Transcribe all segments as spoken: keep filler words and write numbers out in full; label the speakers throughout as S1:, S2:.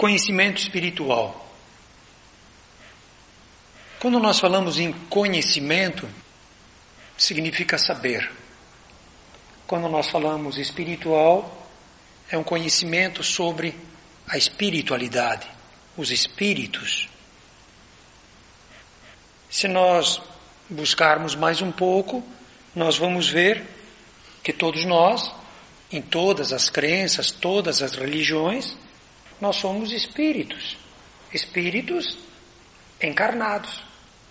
S1: Conhecimento espiritual. Quando nós falamos em conhecimento, significa saber. Quando nós falamos espiritual, é um conhecimento sobre a espiritualidade, os espíritos. Se nós buscarmos mais um pouco, nós vamos ver que todos nós, em todas as crenças, todas as religiões, nós somos espíritos, espíritos encarnados.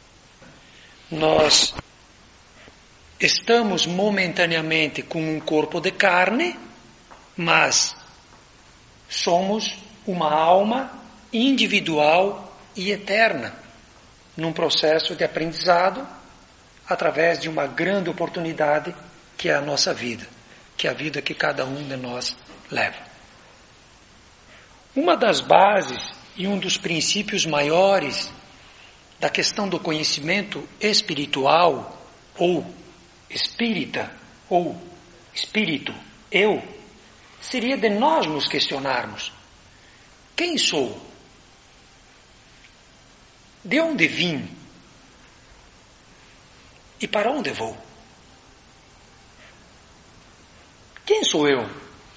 S1: Nós estamos momentaneamente com um corpo de carne, mas somos uma alma individual e eterna, num processo de aprendizado, através de uma grande oportunidade que é a nossa vida, que é a vida que cada um de nós leva. Uma das bases e um dos princípios maiores da questão do conhecimento espiritual, ou espírita, ou espírito, eu, seria de nós nos questionarmos: quem sou? De onde vim? E para onde vou? Quem sou eu?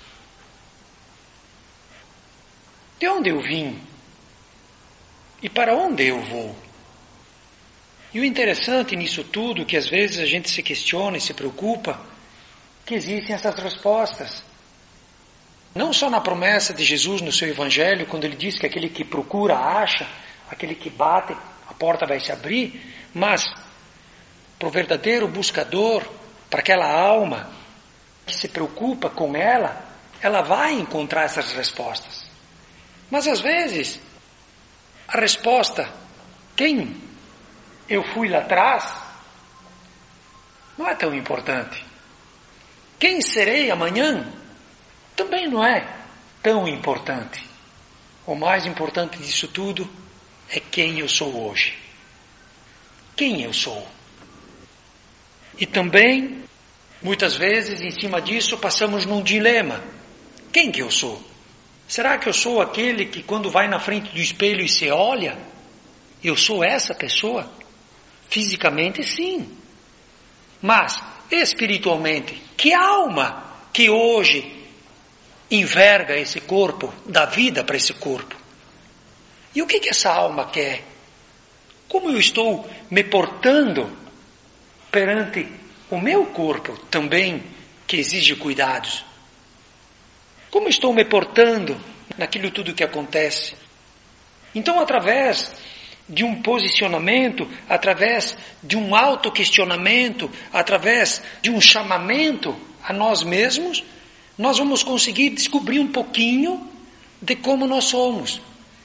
S1: De onde eu vim? E para onde eu vou? E o interessante nisso tudo, que às vezes a gente se questiona e se preocupa, que existem essas respostas. Não só na promessa de Jesus no seu Evangelho, quando ele diz que aquele que procura acha, aquele que bate, a porta vai se abrir, mas para o verdadeiro buscador, para aquela alma que se preocupa com ela, ela vai encontrar essas respostas. Mas às vezes, a resposta, quem eu fui lá atrás, não é tão importante. Quem serei amanhã, também não é tão importante. O mais importante disso tudo é quem eu sou hoje. Quem eu sou. E também, muitas vezes, em cima disso, passamos num dilema. Quem que eu sou? Será que eu sou aquele que quando vai na frente do espelho e se olha, eu sou essa pessoa? Fisicamente, sim. Mas, espiritualmente, que alma que hoje enverga esse corpo, dá vida para esse corpo? E o que que essa alma quer? Como eu estou me portando perante o meu corpo também, que exige cuidados? Como estou me portando naquilo tudo que acontece? Então, através de um posicionamento, através de um autoquestionamento, através de um chamamento a nós mesmos, nós vamos conseguir descobrir um pouquinho de como nós somos.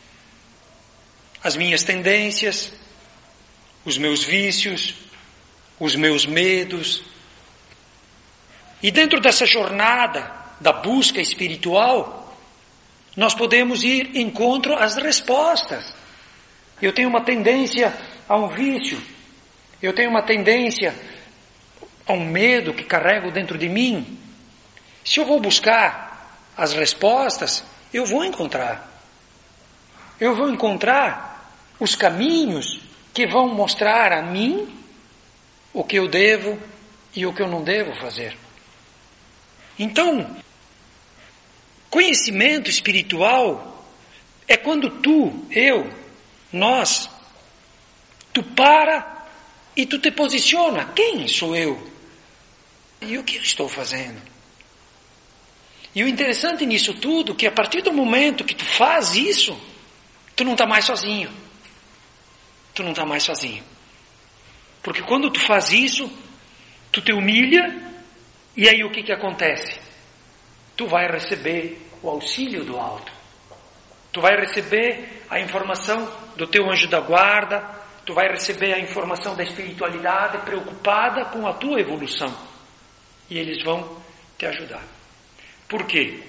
S1: As minhas tendências, os meus vícios, os meus medos. E dentro dessa jornada da busca espiritual, nós podemos ir em encontro às respostas. Eu tenho uma tendência a um vício, eu tenho uma tendência a um medo que carrego dentro de mim. Se eu vou buscar as respostas, eu vou encontrar. Eu vou encontrar os caminhos que vão mostrar a mim o que eu devo e o que eu não devo fazer. Então, conhecimento espiritual é quando tu, eu, nós, tu para e tu te posiciona. Quem sou eu? E o que eu estou fazendo? E o interessante nisso tudo é que a partir do momento que tu faz isso, tu não está mais sozinho. Tu não está mais sozinho. Porque quando tu faz isso, tu te humilha, e aí o que que acontece? Tu vai receber o auxílio do alto. Tu vai receber a informação do teu anjo da guarda, tu vai receber a informação da espiritualidade preocupada com a tua evolução. E eles vão te ajudar. Por quê?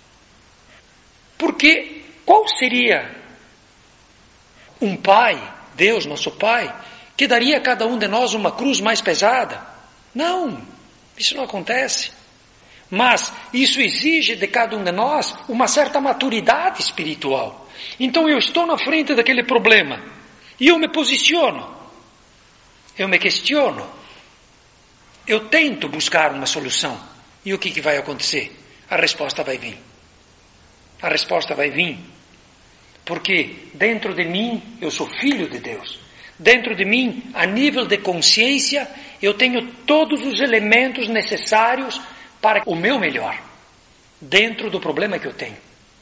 S1: Porque qual seria um pai, Deus, nosso Pai, que daria a cada um de nós uma cruz mais pesada? Não, isso não acontece. Mas isso exige de cada um de nós uma certa maturidade espiritual. Então eu estou na frente daquele problema e eu me posiciono, eu me questiono, eu tento buscar uma solução. E o que, que vai acontecer? A resposta vai vir. A resposta vai vir. Porque dentro de mim eu sou filho de Deus. Dentro de mim, a nível de consciência, eu tenho todos os elementos necessários para o meu melhor. Dentro do problema que eu tenho.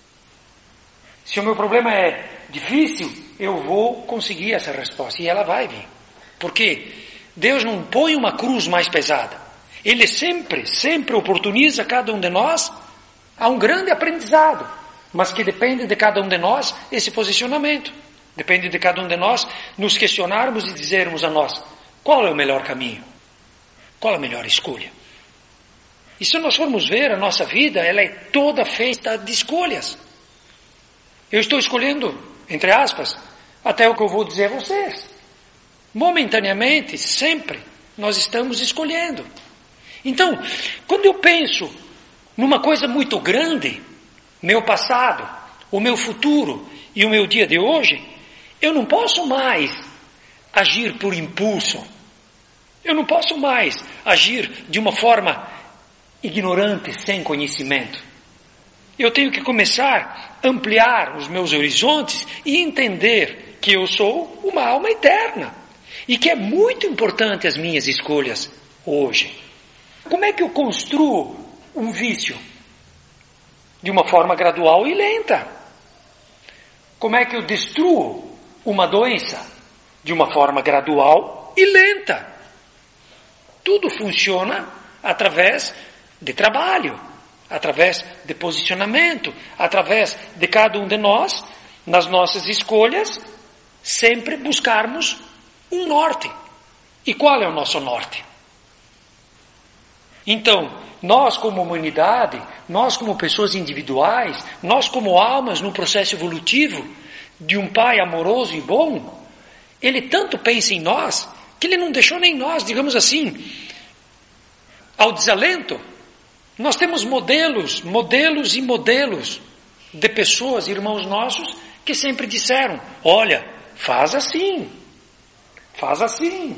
S1: Se o meu problema é difícil, eu vou conseguir essa resposta. E ela vai vir. Porque Deus não põe uma cruz mais pesada. Ele sempre, sempre oportuniza cada um de nós a um grande aprendizado. Mas que depende de cada um de nós esse posicionamento. Depende de cada um de nós nos questionarmos e dizermos a nós, qual é o melhor caminho? Qual a melhor escolha? E se nós formos ver a nossa vida, ela é toda feita de escolhas. Eu estou escolhendo, entre aspas, até o que eu vou dizer a vocês. Momentaneamente, sempre, nós estamos escolhendo. Então, quando eu penso numa coisa muito grande, meu passado, o meu futuro e o meu dia de hoje, eu não posso mais agir por impulso. Eu não posso mais agir de uma forma ignorante, sem conhecimento. Eu tenho que começar a ampliar os meus horizontes e entender que eu sou uma alma eterna e que é muito importante as minhas escolhas hoje. Como é que eu construo um vício? De uma forma gradual e lenta. Como é que eu destruo uma doença? De uma forma gradual e lenta. Tudo funciona através de trabalho, através de posicionamento, através de cada um de nós, nas nossas escolhas, sempre buscarmos um norte. E qual é o nosso norte? Então, nós como humanidade, nós como pessoas individuais, nós como almas no processo evolutivo de um Pai amoroso e bom, Ele tanto pensa em nós, que Ele não deixou nem nós, digamos assim, ao desalento. Nós temos modelos, modelos e modelos de pessoas, irmãos nossos, que sempre disseram, olha, faz assim, faz assim.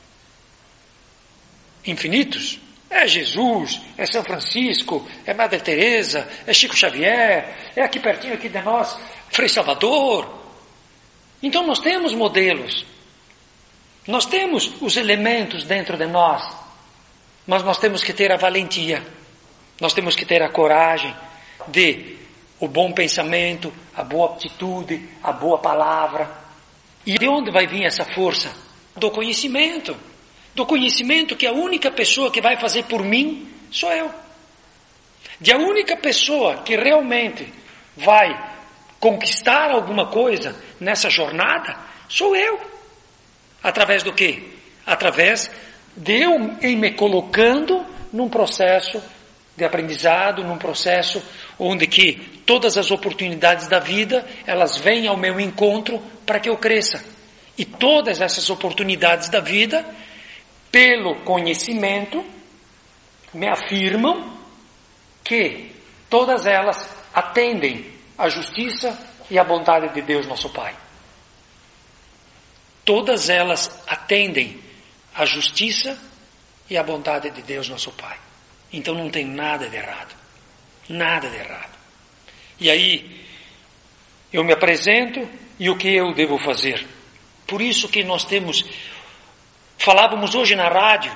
S1: Infinitos. É Jesus, é São Francisco, é Madre Teresa, é Chico Xavier, é aqui pertinho aqui de nós, Frei Salvador. Então nós temos modelos, nós temos os elementos dentro de nós, mas nós temos que ter a valentia, nós temos que ter a coragem de o bom pensamento, a boa atitude, a boa palavra. E de onde vai vir essa força? Do conhecimento. Do conhecimento que a única pessoa que vai fazer por mim sou eu. De a única pessoa que realmente vai conquistar alguma coisa nessa jornada sou eu. Através do quê? Através de eu em me colocando num processo de aprendizado, num processo onde que todas as oportunidades da vida, elas vêm ao meu encontro para que eu cresça. E todas essas oportunidades da vida, pelo conhecimento, me afirmam que todas elas atendem à justiça e à bondade de Deus nosso Pai. Todas elas atendem à justiça e à bondade de Deus nosso Pai. Então não tem nada de errado. Nada de errado. E aí, eu me apresento e o que eu devo fazer? Por isso que nós temos... Falávamos hoje na rádio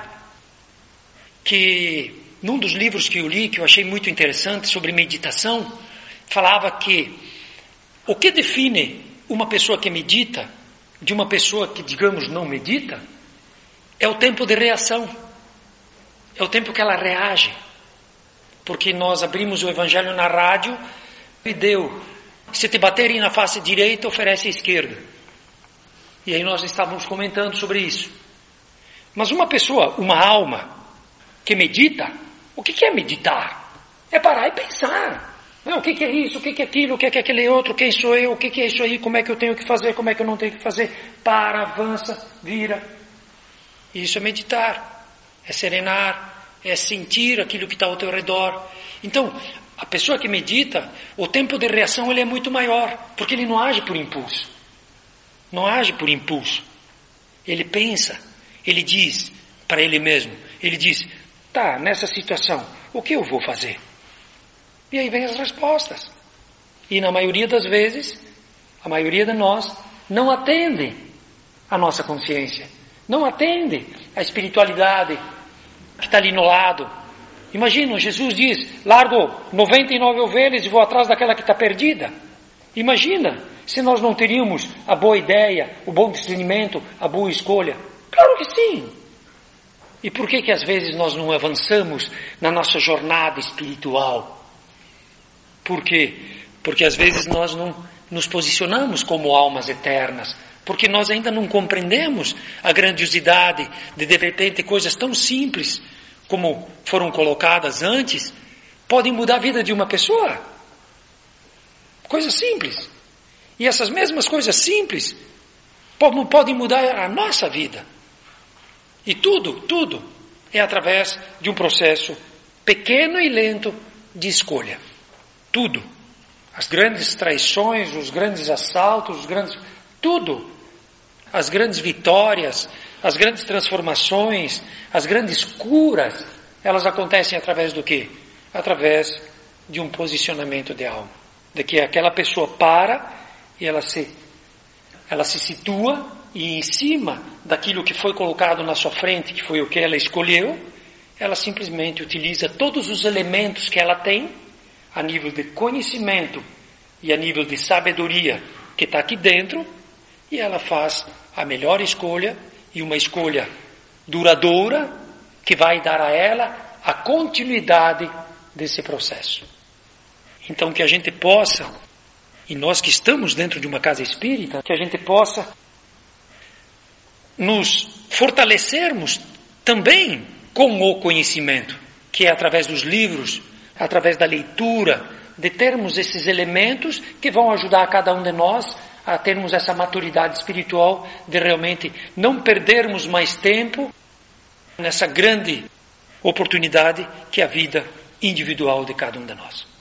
S1: que, num dos livros que eu li, que eu achei muito interessante, sobre meditação, falava que o que define uma pessoa que medita de uma pessoa que, digamos, não medita, é o tempo de reação. É o tempo que ela reage. Porque nós abrimos o Evangelho na rádio e deu, se te baterem na face direita, oferece a esquerda. E aí nós estávamos comentando sobre isso. Mas uma pessoa, uma alma que medita, o que é meditar? É parar e pensar. Não, o que é isso, o que é aquilo, o que é aquele outro, quem sou eu, o que é isso aí, como é que eu tenho que fazer, como é que eu não tenho que fazer. Para, avança, vira. Isso é meditar, é serenar, é sentir aquilo que está ao teu redor. Então, A pessoa que medita, o tempo de reação ele é muito maior, porque ele não age por impulso. Não age por impulso. Ele pensa, ele diz para ele mesmo, ele diz, tá, nessa situação, o que eu vou fazer? E aí vem as respostas. E na maioria das vezes, a maioria de nós não atende a nossa consciência, não atende a espiritualidade que está ali no lado. Imagina, Jesus diz, largo noventa e nove ovelhas e vou atrás daquela que está perdida. Imagina se nós não teríamos a boa ideia, o bom discernimento, a boa escolha. Claro que sim. E por que que às vezes nós não avançamos na nossa jornada espiritual? Por quê? Porque às vezes nós não nos posicionamos como almas eternas, porque nós ainda não compreendemos a grandiosidade de de repente coisas tão simples como foram colocadas antes, podem mudar a vida de uma pessoa. Coisas simples. E essas mesmas coisas simples podem mudar a nossa vida. E tudo, tudo é através de um processo pequeno e lento de escolha. Tudo. As grandes traições, os grandes assaltos, os grandes... Tudo. As grandes vitórias, as grandes transformações, as grandes curas, elas acontecem através do quê? Através de um posicionamento de alma. De que aquela pessoa para e ela se, ela se situa e em cima daquilo que foi colocado na sua frente, que foi o que ela escolheu, ela simplesmente utiliza todos os elementos que ela tem, a nível de conhecimento e a nível de sabedoria que está aqui dentro, e ela faz a melhor escolha, e uma escolha duradoura, que vai dar a ela a continuidade desse processo. Então que a gente possa, e nós que estamos dentro de uma casa espírita, que a gente possa nos fortalecermos também com o conhecimento, que é através dos livros, através da leitura, de termos esses elementos que vão ajudar a cada um de nós a termos essa maturidade espiritual, de realmente não perdermos mais tempo nessa grande oportunidade que é a vida individual de cada um de nós.